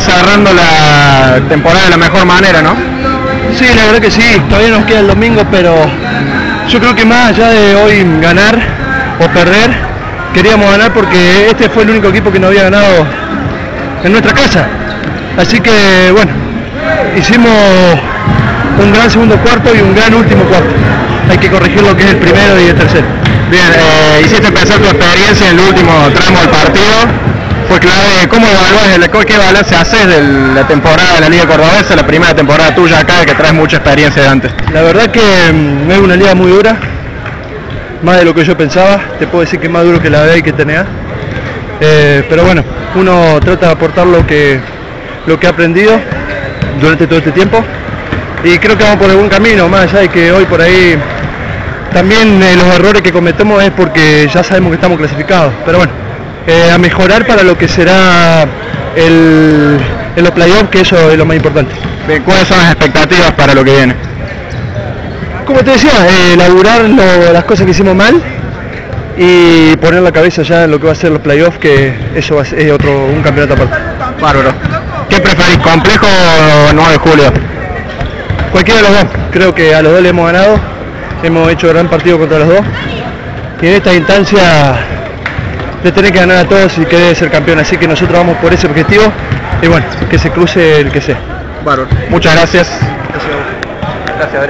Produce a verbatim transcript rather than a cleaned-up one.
cerrando la temporada de la mejor manera, ¿no? Sí, la verdad que sí, todavía nos queda el domingo, pero yo creo que más allá de hoy ganar o perder, queríamos ganar porque este fue el único equipo que no había ganado en nuestra casa. Así que bueno, hicimos un gran segundo cuarto y un gran último cuarto. Hay que corregir lo que es el primero y el tercero. Bien, eh, hiciste pensar tu experiencia en el último tramo del partido. Fue clave. ¿Cómo evaluás, qué balance haces de la temporada de la Liga Cordobesa, la primera temporada tuya acá, que traes mucha experiencia de antes? La verdad que mm, es una liga muy dura, más de lo que yo pensaba. Te puedo decir que es más duro que la B y que T N A. Eh, pero bueno, uno trata de aportar lo que, lo que ha aprendido durante todo este tiempo. Y creo que vamos por el buen camino, más allá de que hoy por ahí también eh, los errores que cometemos es porque ya sabemos que estamos clasificados. Pero bueno, eh, a mejorar para lo que será el, en los playoffs, que eso es lo más importante. Bien, ¿cuáles son las expectativas para lo que viene? Como te decía, eh, elaborar lo, las cosas que hicimos mal y poner la cabeza ya en lo que va a ser los playoffs, que eso va a ser, es otro, un campeonato aparte. Bárbaro. ¿Qué preferís, complejo o nueve de julio? Cualquiera de los dos. Creo que a los dos le hemos ganado, hemos hecho gran partido contra los dos y en esta instancia le tenés que ganar a todos y querés ser campeón, así que nosotros vamos por ese objetivo y bueno, que se cruce el que sea. Bárbaro. Muchas gracias. Gracias a vos. Gracias, Adrián.